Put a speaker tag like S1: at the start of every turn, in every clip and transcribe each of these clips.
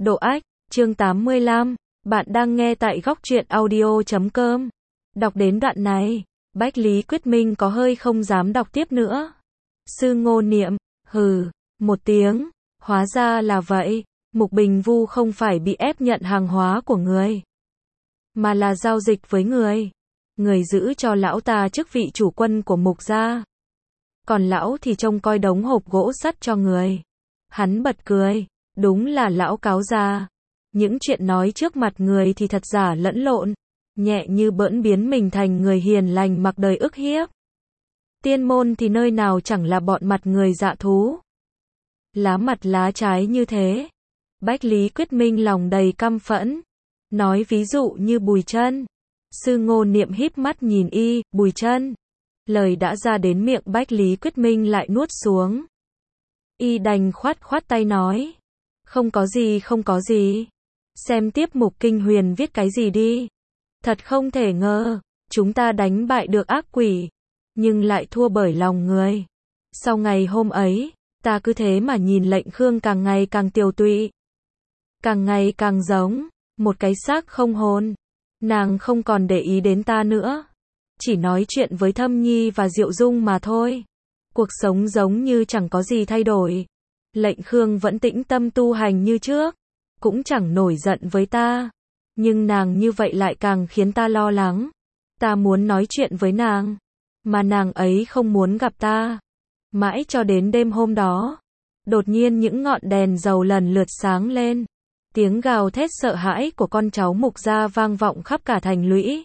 S1: Độ ách, chương 85, bạn đang nghe tại góc truyện audio.com. Đọc đến đoạn này, Bách Lý Quyết Minh có hơi không dám đọc tiếp nữa. Sư Ngô Niệm, hừ, một tiếng, hóa ra là vậy, Mục Bình Vu không phải bị ép nhận hàng hóa của người, mà là giao dịch với người. Người giữ cho lão ta chức vị chủ quân của Mục gia. Còn lão thì trông coi đống hộp gỗ sắt cho người. Hắn bật cười, đúng là lão cáo già. Những chuyện nói trước mặt người thì thật giả lẫn lộn, nhẹ như bỡn biến mình thành người hiền lành mặc đời ức hiếp. Tiên môn thì nơi nào chẳng là bọn mặt người dạ thú. Lá mặt lá trái như thế. Bách Lý Quyết Minh lòng đầy căm phẫn. Nói ví dụ như Bùi Chân. Sư Ngô Niệm híp mắt nhìn y, Bùi Chân. Lời đã ra đến miệng Bách Lý Quyết Minh lại nuốt xuống. Y đành khoát tay nói. Không có gì, không có gì. Xem tiếp mục kinh huyền viết cái gì đi. Thật không thể ngờ, chúng ta đánh bại được ác quỷ, nhưng lại thua bởi lòng người. Sau ngày hôm ấy, ta cứ thế mà nhìn Lệnh Khương càng ngày càng tiều tụy, càng ngày càng giống một cái xác không hồn. Nàng không còn để ý đến ta nữa, chỉ nói chuyện với Thâm Nhi và Diệu Dung mà thôi. Cuộc sống giống như chẳng có gì thay đổi. Lệnh Khương vẫn tĩnh tâm tu hành như trước, cũng chẳng nổi giận với ta. Nhưng nàng như vậy lại càng khiến ta lo lắng. Ta muốn nói chuyện với nàng, mà nàng ấy không muốn gặp ta. Mãi cho đến đêm hôm đó, đột nhiên những ngọn đèn dầu lần lượt sáng lên. Tiếng gào thét sợ hãi của con cháu Mục gia vang vọng khắp cả thành lũy.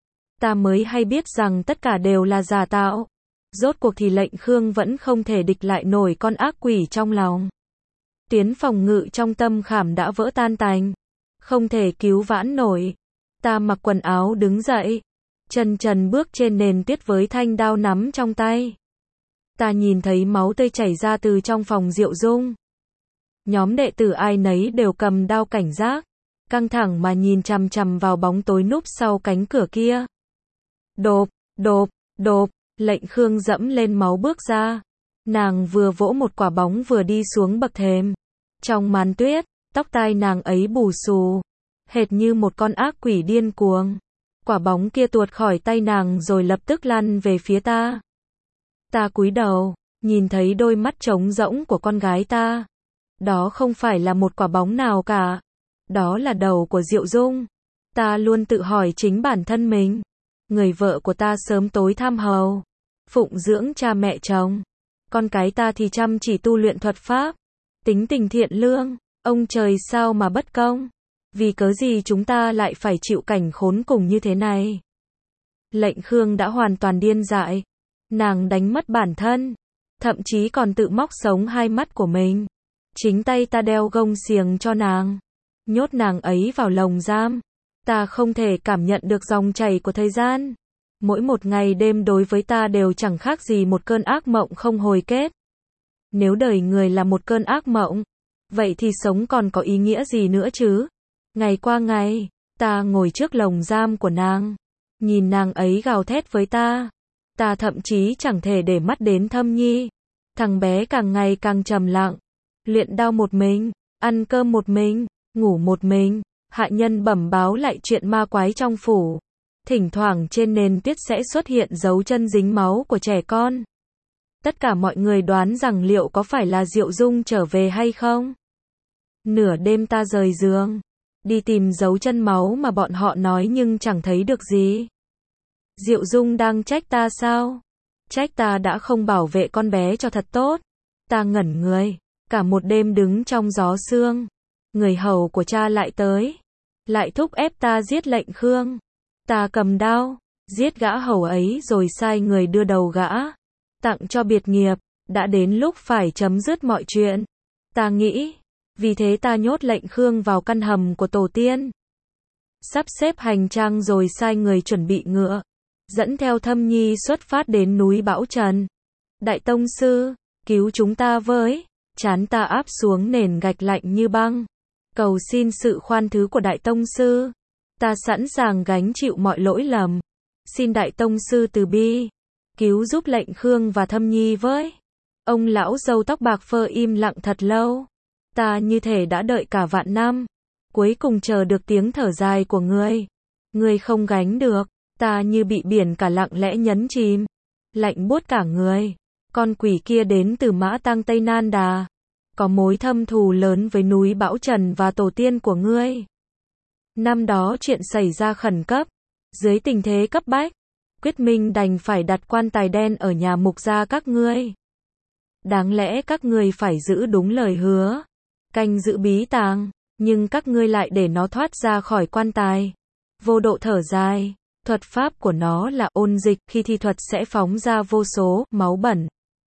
S1: Ta mới hay biết rằng tất cả đều là giả tạo. Rốt cuộc thì Lệnh Khương vẫn không thể địch lại nổi con ác quỷ trong lòng. Tuyến phòng ngự trong tâm khảm đã vỡ tan tành, không thể cứu vãn nổi. Ta mặc quần áo đứng dậy, chân trần bước trên nền tuyết với thanh đao nắm trong tay. Ta nhìn thấy máu tươi chảy ra từ trong phòng Diệu Dung. Nhóm đệ tử ai nấy đều cầm đao cảnh giác, căng thẳng mà nhìn chằm chằm vào bóng tối núp sau cánh cửa kia. Độp, độp, độp, Lệnh Khương dẫm lên máu bước ra. Nàng vừa vỗ một quả bóng vừa đi xuống bậc thềm. Trong màn tuyết, tóc tai nàng ấy bù xù, hệt như một con ác quỷ điên cuồng. Quả bóng kia tuột khỏi tay nàng rồi lập tức lăn về phía ta. Ta cúi đầu, nhìn thấy đôi mắt trống rỗng của con gái ta. Đó không phải là một quả bóng nào cả. Đó là đầu của Diệu Dung. Ta luôn tự hỏi chính bản thân mình. Người vợ của ta sớm tối tham hầu, phụng dưỡng cha mẹ chồng. Con cái ta thì chăm chỉ tu luyện thuật pháp, tính tình thiện lương. Ông trời sao mà bất công? Vì cớ gì chúng ta lại phải chịu cảnh khốn cùng như thế này? Lệnh Khương đã hoàn toàn điên dại. Nàng đánh mất bản thân, thậm chí còn tự móc sống hai mắt của mình. Chính tay ta đeo gông xiềng cho nàng, nhốt nàng ấy vào lồng giam. Ta không thể cảm nhận được dòng chảy của thời gian. Mỗi một ngày đêm đối với ta đều chẳng khác gì một cơn ác mộng không hồi kết. Nếu đời người là một cơn ác mộng, vậy thì sống còn có ý nghĩa gì nữa chứ? Ngày qua ngày, ta ngồi trước lồng giam của nàng, nhìn nàng ấy gào thét với ta. Ta thậm chí chẳng thể để mắt đến Thâm Nhi. Thằng bé càng ngày càng trầm lặng, luyện đao một mình, ăn cơm một mình, ngủ một mình. Hạ nhân bẩm báo lại chuyện ma quái trong phủ. Thỉnh thoảng trên nền tuyết sẽ xuất hiện dấu chân dính máu của trẻ con. Tất cả mọi người đoán rằng liệu có phải là Diệu Dung trở về hay không? Nửa đêm ta rời giường, đi tìm dấu chân máu mà bọn họ nói nhưng chẳng thấy được gì. Diệu Dung đang trách ta sao? Trách ta đã không bảo vệ con bé cho thật tốt. Ta ngẩn người, cả một đêm đứng trong gió sương. Người hầu của cha lại tới, lại thúc ép ta giết Lệnh Khương. Ta cầm đao, giết gã hầu ấy rồi sai người đưa đầu gã, tặng cho biệt nghiệp. Đã đến lúc phải chấm dứt mọi chuyện, ta nghĩ. Vì thế ta nhốt Lệnh Khương vào căn hầm của tổ tiên, sắp xếp hành trang rồi sai người chuẩn bị ngựa, dẫn theo Thâm Nhi xuất phát đến núi Bão Trần. Đại tông sư, cứu chúng ta với. Trán ta áp xuống nền gạch lạnh như băng. Cầu xin sự khoan thứ của Đại tông sư. Ta sẵn sàng gánh chịu mọi lỗi lầm. Xin Đại tông sư từ bi, cứu giúp Lệnh Khương và Thâm Nhi với. Ông lão râu tóc bạc phơ im lặng thật lâu. Ta như thể đã đợi cả vạn năm, cuối cùng chờ được tiếng thở dài của ngươi. Ngươi không gánh được, ta như bị biển cả lặng lẽ nhấn chìm, lạnh buốt cả người. Con quỷ kia đến từ Mã Tăng Tây Nan Đà, có mối thâm thù lớn với núi Bão Trần và tổ tiên của ngươi. Năm đó chuyện xảy ra khẩn cấp, dưới tình thế cấp bách, Quyết Minh đành phải đặt quan tài đen ở nhà mục gia các ngươi. Đáng lẽ các ngươi phải giữ đúng lời hứa, canh giữ bí tàng, nhưng các ngươi lại để nó thoát ra khỏi quan tài. Vô Độ thở dài, thuật pháp của nó là ôn dịch, khi thi thuật sẽ phóng ra vô số máu bẩn.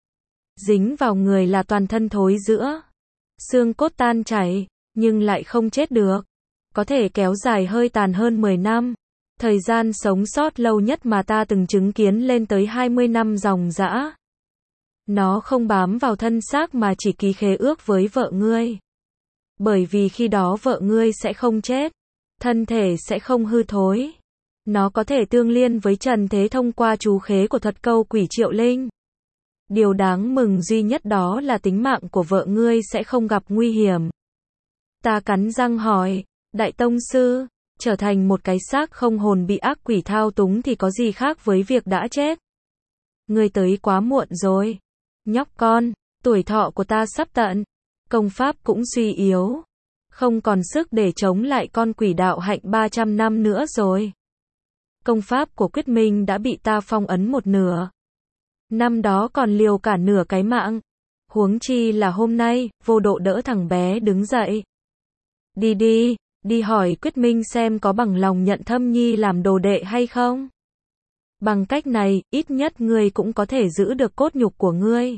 S1: Dính vào người là toàn thân thối rữa, xương cốt tan chảy, nhưng lại không chết được. Có thể kéo dài hơi tàn hơn 10 năm. Thời gian sống sót lâu nhất mà ta từng chứng kiến lên tới 20 năm ròng rã. Nó không bám vào thân xác mà chỉ ký khế ước với vợ ngươi. Bởi vì khi đó vợ ngươi sẽ không chết, thân thể sẽ không hư thối. Nó có thể tương liên với trần thế thông qua chú khế của thuật câu quỷ Triệu Linh. Điều đáng mừng duy nhất đó là tính mạng của vợ ngươi sẽ không gặp nguy hiểm. Ta cắn răng hỏi, Đại Tông Sư, trở thành một cái xác không hồn bị ác quỷ thao túng thì có gì khác với việc đã chết? Ngươi tới quá muộn rồi. Nhóc con, tuổi thọ của ta sắp tận, công pháp cũng suy yếu, không còn sức để chống lại con quỷ đạo hạnh 300 năm nữa rồi. Công pháp của Quyết Minh đã bị ta phong ấn một nửa. Năm đó còn liều cả nửa cái mạng. Huống chi là hôm nay, Vô Độ đỡ thằng bé đứng dậy. Đi đi, đi hỏi Quyết Minh xem có bằng lòng nhận Thâm Nhi làm đồ đệ hay không. Bằng cách này, ít nhất ngươi cũng có thể giữ được cốt nhục của ngươi.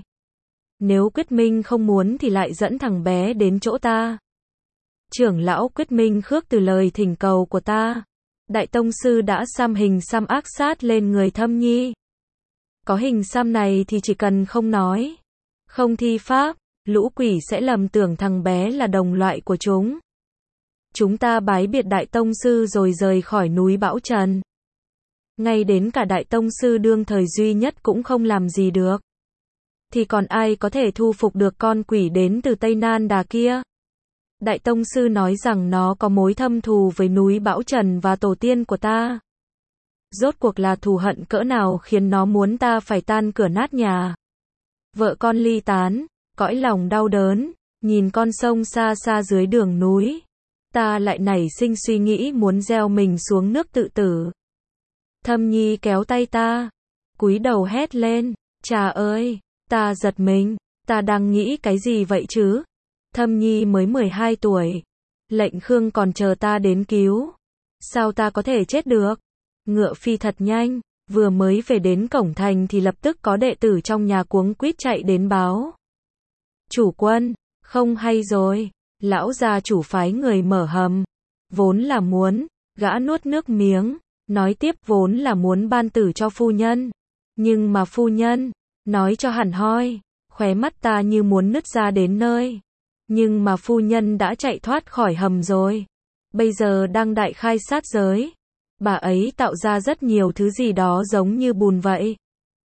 S1: Nếu Quyết Minh không muốn thì lại dẫn thằng bé đến chỗ ta. Trưởng lão Quyết Minh khước từ lời thỉnh cầu của ta. Đại Tông Sư đã xăm hình xăm ác sát lên người Thâm Nhi. Có hình xăm này thì chỉ cần không nói, không thi pháp, lũ quỷ sẽ lầm tưởng thằng bé là đồng loại của chúng. Chúng ta bái biệt Đại Tông Sư rồi rời khỏi núi Bão Trần. Ngay đến cả Đại Tông Sư đương thời duy nhất cũng không làm gì được. Thì còn ai có thể thu phục được con quỷ đến từ Tây Nan Đà kia? Đại Tông Sư nói rằng nó có mối thâm thù với núi Bão Trần và tổ tiên của ta. Rốt cuộc là thù hận cỡ nào khiến nó muốn ta phải tan cửa nát nhà. Vợ con ly tán, cõi lòng đau đớn, nhìn con sông xa xa dưới đường núi. Ta lại nảy sinh suy nghĩ muốn gieo mình xuống nước tự tử. Thâm Nhi kéo tay ta, cúi đầu hét lên, Trà ơi, ta giật mình, ta đang nghĩ cái gì vậy chứ? Thâm Nhi mới 12 tuổi, lệnh Khương còn chờ ta đến cứu. Sao ta có thể chết được? Ngựa phi thật nhanh, vừa mới về đến cổng thành thì lập tức có đệ tử trong nhà cuống quýt chạy đến báo. Chủ quân, không hay rồi, lão gia chủ phái người mở hầm. Vốn là muốn, gã nuốt nước miếng, nói tiếp vốn là muốn ban tử cho phu nhân. Nhưng mà phu nhân, nói cho hẳn hoi, khóe mắt ta như muốn nứt ra đến nơi. Nhưng mà phu nhân đã chạy thoát khỏi hầm rồi. Bây giờ đang đại khai sát giới. Bà ấy tạo ra rất nhiều thứ gì đó giống như bùn vậy.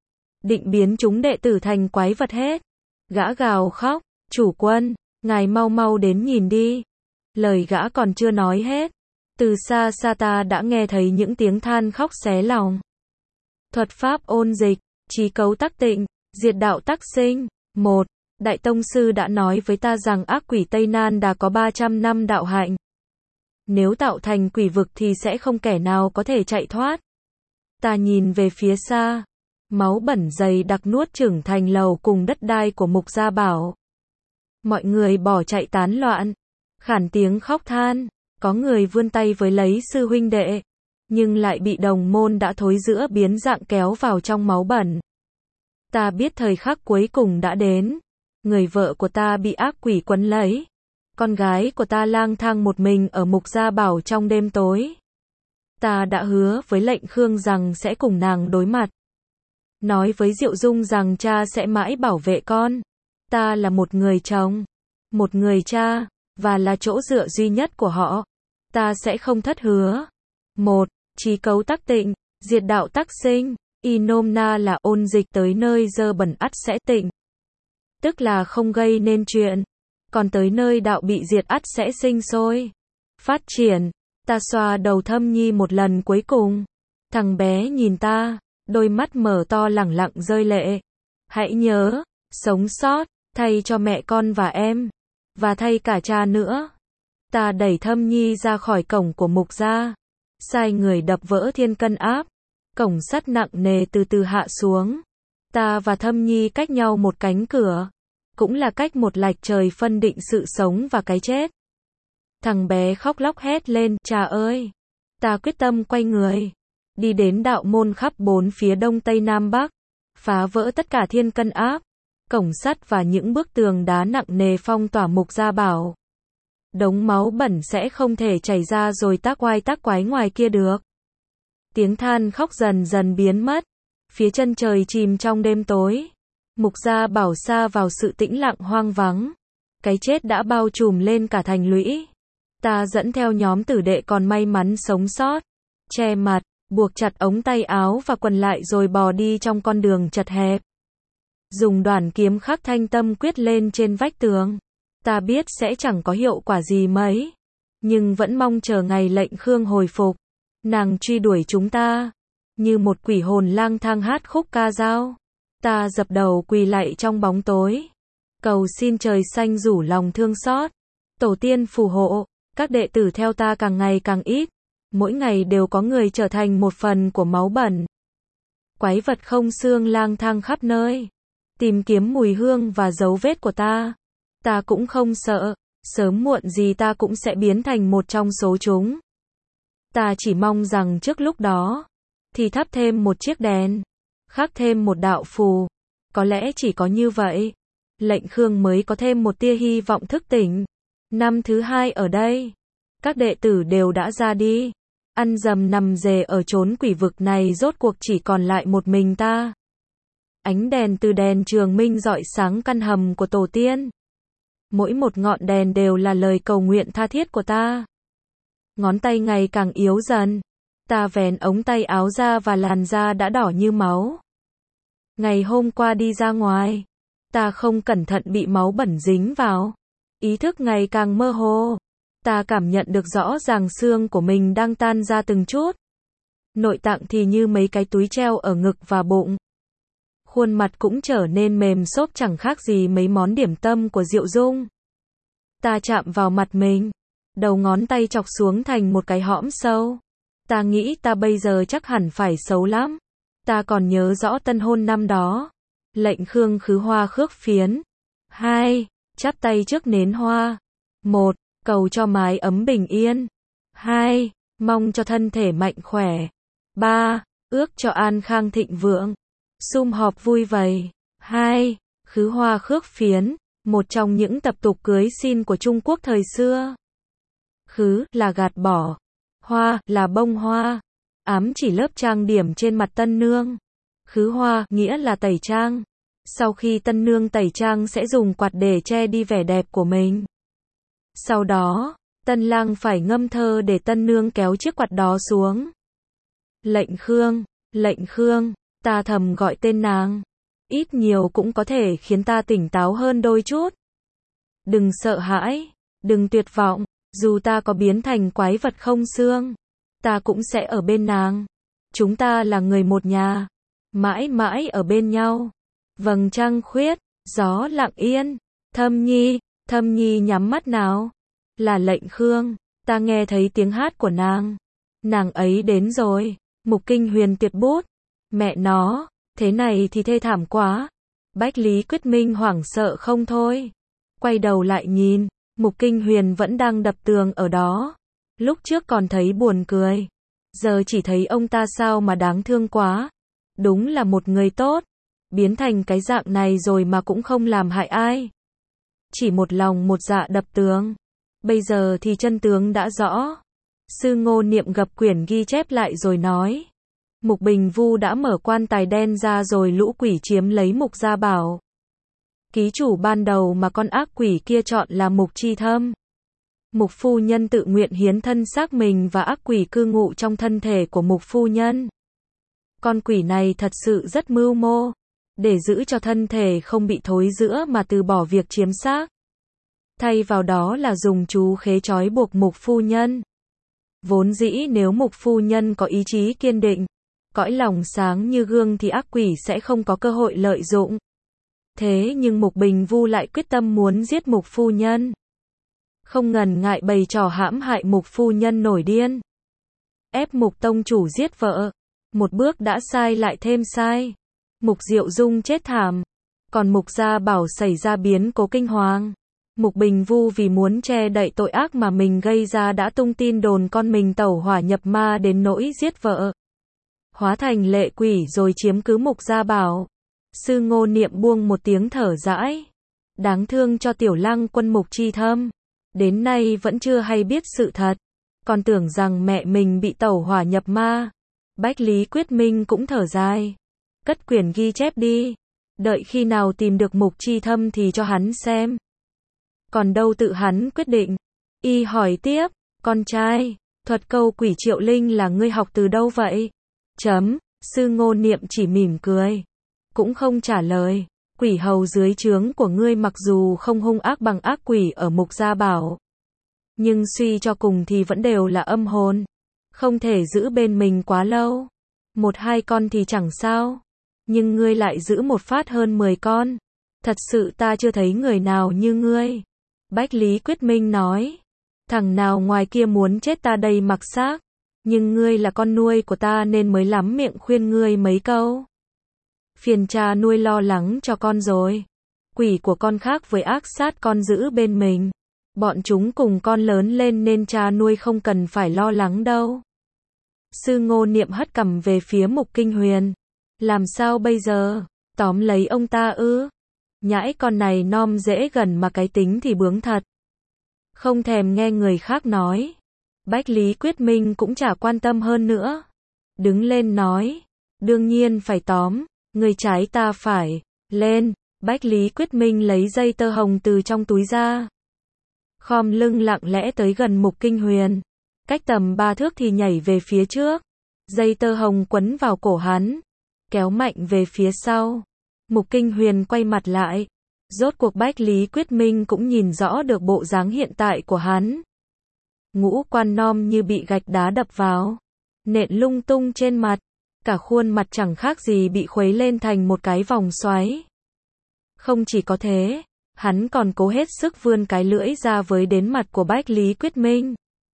S1: Định biến chúng đệ tử thành quái vật hết. Gã gào khóc, chủ quân, ngài mau mau đến nhìn đi. Lời gã còn chưa nói hết. Từ xa xa ta đã nghe thấy những tiếng than khóc xé lòng. Thuật pháp ôn dịch, trí cấu tắc tịnh, diệt đạo tắc sinh. 1. Đại Tông Sư đã nói với ta rằng ác quỷ Tây Nan đã có 300 năm đạo hạnh. Nếu tạo thành quỷ vực thì sẽ không kẻ nào có thể chạy thoát. Ta nhìn về phía xa. Máu bẩn dày đặc nuốt chửng thành lầu cùng đất đai của Mục Gia Bảo. Mọi người bỏ chạy tán loạn. Khản tiếng khóc than. Có người vươn tay với lấy sư huynh đệ. Nhưng lại bị đồng môn đã thối rữa biến dạng kéo vào trong máu bẩn. Ta biết thời khắc cuối cùng đã đến. Người vợ của ta bị ác quỷ quấn lấy. Con gái của ta lang thang một mình ở Mục Gia Bảo trong đêm tối. Ta đã hứa với lệnh Khương rằng sẽ cùng nàng đối mặt. Nói với Diệu Dung rằng cha sẽ mãi bảo vệ con. Ta là một người chồng, một người cha, và là chỗ dựa duy nhất của họ. Ta sẽ không thất hứa. 1. Trí cấu tắc tịnh, diệt đạo tắc sinh. Y nôm na là ôn dịch tới nơi dơ bẩn ắt sẽ tịnh. Tức là không gây nên chuyện. còn tới nơi đạo bị diệt ắt sẽ sinh sôi, phát triển. Ta xoa đầu Thâm Nhi một lần cuối cùng. Thằng bé nhìn ta, đôi mắt mở to lẳng lặng rơi lệ. Hãy nhớ, sống sót, thay cho mẹ con và em, và thay cả cha nữa. Ta đẩy Thâm Nhi ra khỏi cổng của mục gia, sai người đập vỡ thiên cân áp. Cổng sắt nặng nề từ từ hạ xuống. Ta và Thâm Nhi cách nhau một cánh cửa, cũng là cách một lạch trời phân định sự sống và cái chết. Thằng bé khóc lóc hét lên, cha ơi! Ta quyết tâm quay người, đi đến đạo môn khắp bốn phía đông tây nam bắc, phá vỡ tất cả thiên cân áp, cổng sắt và những bức tường đá nặng nề phong tỏa mục gia bảo. Đống máu bẩn sẽ không thể chảy ra rồi tác oai tác quái ngoài kia được. Tiếng than khóc dần dần biến mất, phía chân trời chìm trong đêm tối. Mục gia bảo sa vào sự tĩnh lặng hoang vắng. Cái chết đã bao trùm lên cả thành lũy. Ta dẫn theo nhóm tử đệ còn may mắn sống sót, che mặt, buộc chặt ống tay áo và quần lại rồi bò đi trong con đường chật hẹp. Dùng đoản kiếm khắc thanh tâm quyết lên trên vách tường. Ta biết sẽ chẳng có hiệu quả gì mấy, nhưng vẫn mong chờ ngày lệnh Khương hồi phục. Nàng truy đuổi chúng ta, như một quỷ hồn lang thang hát khúc ca dao. Ta dập đầu quỳ lạy trong bóng tối, cầu xin trời xanh rủ lòng thương xót, tổ tiên phù hộ. Các đệ tử theo ta càng ngày càng ít, mỗi ngày đều có người trở thành một phần của máu bẩn. Quái vật không xương lang thang khắp nơi, tìm kiếm mùi hương và dấu vết của ta. Ta cũng không sợ, sớm muộn gì ta cũng sẽ biến thành một trong số chúng. Ta chỉ mong rằng trước lúc đó, thì thắp thêm một chiếc đèn, khắc thêm một đạo phù. Có lẽ chỉ có như vậy, lệnh Khương mới có thêm một tia hy vọng thức tỉnh. Năm thứ hai ở đây, các đệ tử đều đã ra đi. Ăn dầm nằm dề ở chốn quỷ vực này rốt cuộc chỉ còn lại một mình ta. Ánh đèn từ đèn trường minh rọi sáng căn hầm của tổ tiên. Mỗi một ngọn đèn đều là lời cầu nguyện tha thiết của ta. Ngón tay ngày càng yếu dần. Ta vén ống tay áo ra và làn da đã đỏ như máu. Ngày hôm qua đi ra ngoài, ta không cẩn thận bị máu bẩn dính vào. Ý thức ngày càng mơ hồ. Ta cảm nhận được rõ ràng xương của mình đang tan ra từng chút. Nội tạng thì như mấy cái túi treo ở ngực và bụng. Khuôn mặt cũng trở nên mềm xốp chẳng khác gì mấy món điểm tâm của Diệu Dung. Ta chạm vào mặt mình. Đầu ngón tay chọc xuống thành một cái hõm sâu. Ta nghĩ ta bây giờ chắc hẳn phải xấu lắm. Ta còn nhớ rõ tân hôn năm đó. Lệnh Khương khứ hoa khước phiến. 2. Chắp tay trước nến hoa. 1. Cầu cho mái ấm bình yên. 2. Mong cho thân thể mạnh khỏe. 3. Ước cho an khang thịnh vượng. Sum họp vui vầy. 2. Khứ hoa khước phiến, một trong những tập tục cưới xin của Trung Quốc thời xưa. Khứ là gạt bỏ, hoa là bông hoa, ám chỉ lớp trang điểm trên mặt tân nương. Khứ hoa nghĩa là tẩy trang. Sau khi tân nương tẩy trang sẽ dùng quạt để che đi vẻ đẹp của mình. Sau đó, tân lang phải ngâm thơ để tân nương kéo chiếc quạt đó xuống. Lệnh Khương, ta thầm gọi tên nàng. Ít nhiều cũng có thể khiến ta tỉnh táo hơn đôi chút. Đừng sợ hãi, đừng tuyệt vọng, dù ta có biến thành quái vật không xương, ta cũng sẽ ở bên nàng. Chúng ta là người một nhà, mãi mãi ở bên nhau. Vầng trăng khuyết, gió lặng yên. Thâm Nhi nhắm mắt nào. Là Lệnh Khương, ta nghe thấy tiếng hát của nàng. Nàng ấy đến rồi. Mục Kinh Huyền tuyệt bút. Mẹ nó, thế này thì thê thảm quá. Bách Lý Quyết Minh hoảng sợ không thôi. Quay đầu lại nhìn, Mục Kinh Huyền vẫn đang đập tường ở đó. Lúc trước còn thấy buồn cười, giờ chỉ thấy ông ta sao mà đáng thương quá. Đúng là một người tốt, biến thành cái dạng này rồi mà cũng không làm hại ai. Chỉ một lòng một dạ đập tường. Bây giờ thì chân tướng đã rõ. Sư Ngô Niệm gập quyển ghi chép lại rồi nói. Mục Bình Vu đã mở quan tài đen ra rồi lũ quỷ chiếm lấy Mục Gia Bảo. Ký chủ ban đầu mà con ác quỷ kia chọn là Mục Chi Thâm. Mục phu nhân tự nguyện hiến thân xác mình và ác quỷ cư ngụ trong thân thể của Mục phu nhân. Con quỷ này thật sự rất mưu mô, để giữ cho thân thể không bị thối rữa mà từ bỏ việc chiếm xác. thay vào đó là dùng chú khế trói buộc Mục phu nhân. Vốn dĩ nếu Mục phu nhân có ý chí kiên định, cõi lòng sáng như gương thì ác quỷ sẽ không có cơ hội lợi dụng. Thế nhưng Mục Bình Vu lại quyết tâm muốn giết Mục phu nhân. Không ngần ngại bày trò hãm hại Mục phu nhân nổi điên. Ép Mục tông chủ giết vợ. Một bước đã sai lại thêm sai. Mục Diệu Dung chết thảm. Còn Mục Gia Bảo xảy ra biến cố kinh hoàng. Mục Bình Vu vì muốn che đậy tội ác mà mình gây ra đã tung tin đồn con mình tẩu hỏa nhập ma đến nỗi giết vợ. Hóa thành lệ quỷ rồi chiếm cứ Mục Gia Bảo. Sư Ngô Niệm buông một tiếng thở dãi. Đáng thương cho tiểu Lăng Quân Mục Chi Thâm. Đến nay vẫn chưa hay biết sự thật. Còn tưởng rằng mẹ mình bị tẩu hỏa nhập ma. Bách Lý Quyết Minh cũng thở dài. Cất quyển ghi chép đi. Đợi khi nào tìm được Mục Chi Thâm thì cho hắn xem. Còn đâu tự hắn quyết định. Y hỏi tiếp, con trai, thuật câu quỷ Triệu Linh là ngươi học từ đâu vậy? Sư Ngô Niệm chỉ mỉm cười. Cũng không trả lời. Quỷ hầu dưới trướng của ngươi mặc dù không hung ác bằng ác quỷ ở Mục Gia Bảo. Nhưng suy cho cùng thì vẫn đều là âm hồn. Không thể giữ bên mình quá lâu. 1-2 con thì chẳng sao. Nhưng ngươi lại giữ một phát hơn 10 con. Thật sự ta chưa thấy người nào như ngươi. Bách Lý Quyết Minh nói. Thằng nào ngoài kia muốn chết ta đây mặc xác. Nhưng ngươi là con nuôi của ta nên mới lắm miệng khuyên ngươi mấy câu. Phiền cha nuôi lo lắng cho con rồi. Quỷ của con khác với ác sát con giữ bên mình. Bọn chúng cùng con lớn lên nên cha nuôi không cần phải lo lắng đâu. Sư Ngô Niệm hất cằm về phía Mục Kinh Huyền. Làm sao bây giờ? Tóm lấy ông ta ư? Nhãi con này nom dễ gần mà cái tính thì bướng thật. Không thèm nghe người khác nói. Bách Lý Quyết Minh cũng chả quan tâm hơn nữa. Đứng lên nói. Đương nhiên phải tóm. Người trái ta phải. Lên. Bách Lý Quyết Minh lấy dây tơ hồng từ trong túi ra. Khom lưng lặng lẽ tới gần Mục Kinh Huyền. Cách tầm 3 thước thì nhảy về phía trước. Dây tơ hồng quấn vào cổ hắn. Kéo mạnh về phía sau. Mục Kinh Huyền quay mặt lại. Rốt cuộc Bách Lý Quyết Minh cũng nhìn rõ được bộ dáng hiện tại của hắn. Ngũ quan nom như bị gạch đá đập vào. Nện lung tung trên mặt. Cả khuôn mặt chẳng khác gì bị khuấy lên thành một cái vòng xoáy. Không chỉ có thế, hắn còn cố hết sức vươn cái lưỡi ra với đến mặt của Bách Lý Quyết Minh.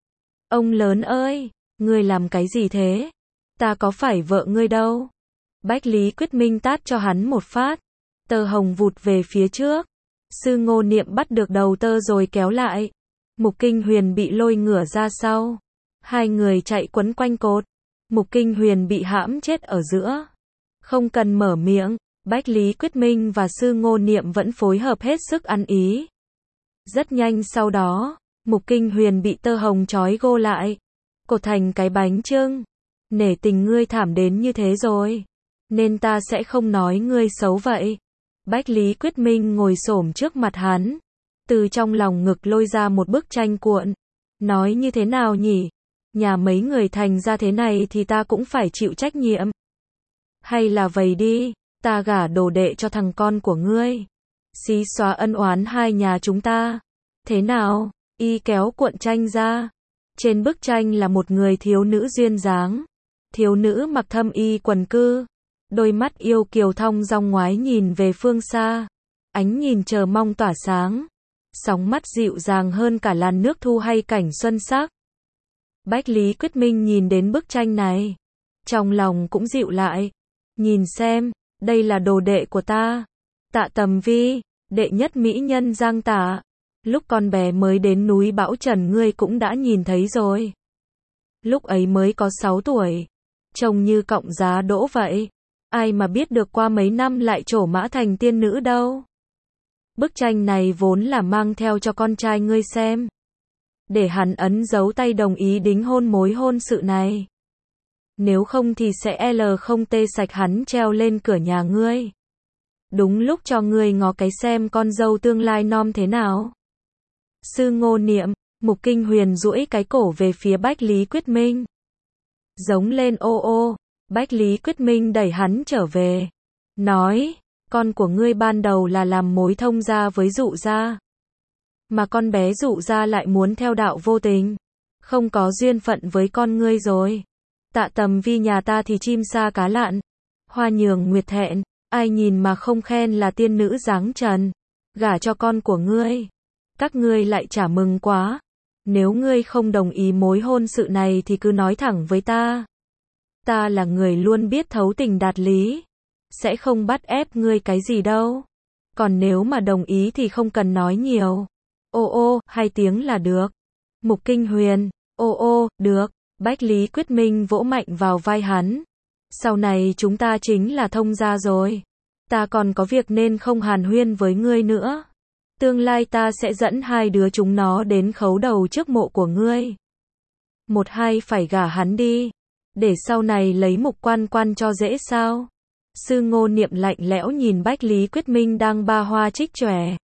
S1: Ông lớn ơi, ngươi làm cái gì thế? Ta có phải vợ ngươi đâu. Bách Lý Quyết Minh tát cho hắn một phát. Tơ hồng vụt về phía trước. Sư Ngô Niệm bắt được đầu tơ rồi kéo lại. Mục Kinh Huyền bị lôi ngửa ra sau. Hai người chạy quấn quanh cột. Mục Kinh Huyền bị hãm chết ở giữa. Không cần mở miệng, Bách Lý Quyết Minh và Sư Ngô Niệm vẫn phối hợp hết sức ăn ý. Rất nhanh sau đó, Mục Kinh Huyền bị tơ hồng trói gô lại. Cột thành cái bánh chưng. Nể tình ngươi thảm đến như thế rồi. Nên ta sẽ không nói ngươi xấu vậy. Bách Lý Quyết Minh ngồi xổm trước mặt hắn. Từ trong lòng ngực lôi ra một bức tranh cuộn. Nói như thế nào nhỉ? Nhà mấy người thành ra thế này thì ta cũng phải chịu trách nhiệm. Hay là vậy đi, ta gả đồ đệ cho thằng con của ngươi. Xí xóa ân oán hai nhà chúng ta. Thế nào? Y kéo cuộn tranh ra. Trên bức tranh là một người thiếu nữ duyên dáng. Thiếu nữ mặc thâm y quần cư. Đôi mắt yêu kiều thong dong ngoái nhìn về phương xa. Ánh nhìn chờ mong tỏa sáng. Sóng mắt dịu dàng hơn cả làn nước thu hay cảnh xuân sắc. Bách Lý Quyết Minh nhìn đến bức tranh này. Trong lòng cũng dịu lại. Nhìn xem, đây là đồ đệ của ta. Tạ Tầm Vi, đệ nhất mỹ nhân Giang Tả. Lúc con bé mới đến núi Bão Trần ngươi cũng đã nhìn thấy rồi. Lúc ấy mới có 6 tuổi. Trông như cọng giá đỗ vậy. Ai mà biết được qua mấy năm lại trổ mã thành tiên nữ đâu. Bức tranh này vốn là mang theo cho con trai ngươi xem. Để hắn ấn dấu tay đồng ý đính hôn mối hôn sự này. Nếu không thì sẽ không tê sạch hắn treo lên cửa nhà ngươi. Đúng lúc cho ngươi ngó cái xem con dâu tương lai nom thế nào. Sư Ngô Niệm, Mục Kinh Huyền duỗi cái cổ về phía Bách Lý Quyết Minh. Giống lên ô ô, Bách Lý Quyết Minh đẩy hắn trở về. Nói, con của ngươi ban đầu là làm mối thông gia với Dụ gia. Mà con bé dụ ra lại muốn theo đạo vô tình. Không có duyên phận với con ngươi rồi. Tạ Tầm Vi nhà ta thì chim sa cá lặn. Hoa nhường nguyệt thẹn. Ai nhìn mà không khen là tiên nữ dáng trần. Gả cho con của ngươi. Các ngươi lại chả mừng quá. Nếu ngươi không đồng ý mối hôn sự này thì cứ nói thẳng với ta. Ta là người luôn biết thấu tình đạt lý. Sẽ không bắt ép ngươi cái gì đâu. Còn nếu mà đồng ý thì không cần nói nhiều. Ô ô, 2 tiếng là được. Mục Kinh Huyền. Ô ô, được. Bách Lý Quyết Minh vỗ mạnh vào vai hắn. Sau này chúng ta chính là thông gia rồi. Ta còn có việc nên không hàn huyên với ngươi nữa. Tương lai ta sẽ dẫn 2 đứa chúng nó đến khấu đầu trước mộ của ngươi. 1-2 phải gả hắn đi. Để sau này lấy Mục Quan Quan cho dễ sao? Sư Ngô Niệm lạnh lẽo nhìn Bách Lý Quyết Minh đang ba hoa trích chòe.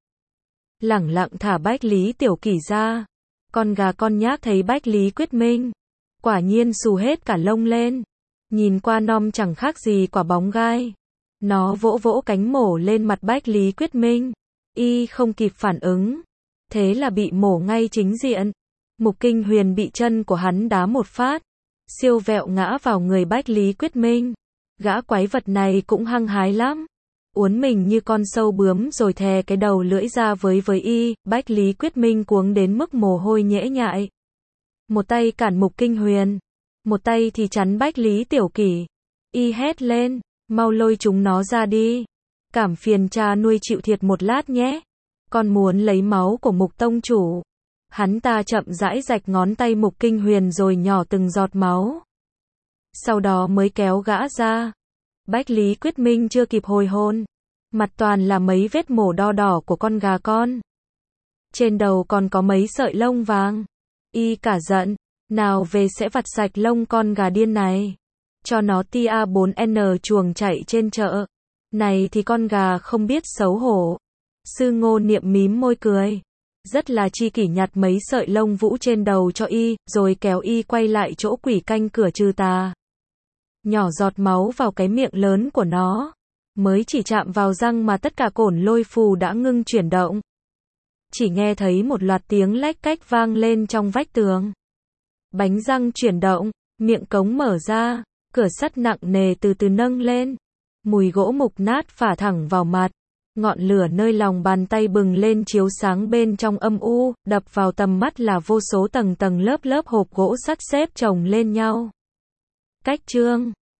S1: Lẳng lặng thả Bách Lý Tiểu Kỷ ra. Con gà con nhác thấy Bách Lý Quyết Minh. Quả nhiên xù hết cả lông lên. Nhìn qua non chẳng khác gì quả bóng gai. Nó vỗ vỗ cánh mổ lên mặt Bách Lý Quyết Minh. Y không kịp phản ứng. Thế là bị mổ ngay chính diện. Mục Kinh Huyền bị chân của hắn đá một phát. Siêu vẹo ngã vào người Bách Lý Quyết Minh. Gã quái vật này cũng hăng hái lắm. Uốn mình như con sâu bướm rồi thè cái đầu lưỡi ra với y. Bách Lý Quyết Minh cuống đến mức mồ hôi nhễ nhại. Một tay cản Mục Kinh Huyền. Một tay thì chắn Bách Lý Tiểu Kỷ. Y hét lên. Mau lôi chúng nó ra đi. Cảm phiền cha nuôi chịu thiệt một lát nhé. Con muốn lấy máu của Mục tông chủ. Hắn ta chậm rãi rạch ngón tay Mục Kinh Huyền rồi nhỏ từng giọt máu. Sau đó mới kéo gã ra. Bách Lý Quyết Minh chưa kịp hồi hồn. Mặt toàn là mấy vết mổ đo đỏ của con gà con. Trên đầu còn có mấy sợi lông vàng. Y cả giận. Nào về sẽ vặt sạch lông con gà điên này. Cho nó tia 4N chuồng chạy trên chợ. Này thì con gà không biết xấu hổ. Sư Ngô Niệm mím môi cười. Rất là chi kỷ nhặt mấy sợi lông vũ trên đầu cho y, rồi kéo y quay lại chỗ quỷ canh cửa trừ tà. Nhỏ giọt máu vào cái miệng lớn của nó. Mới chỉ chạm vào răng mà tất cả cổn lôi phù đã ngưng chuyển động. Chỉ nghe thấy một loạt tiếng lách cách vang lên trong vách tường. Bánh răng chuyển động, miệng cống mở ra, cửa sắt nặng nề từ từ nâng lên. Mùi gỗ mục nát phả thẳng vào mặt. Ngọn lửa nơi lòng bàn tay bừng lên chiếu sáng bên trong âm u, đập vào tầm mắt là vô số tầng tầng lớp lớp hộp gỗ sắt xếp chồng lên nhau. Cách chương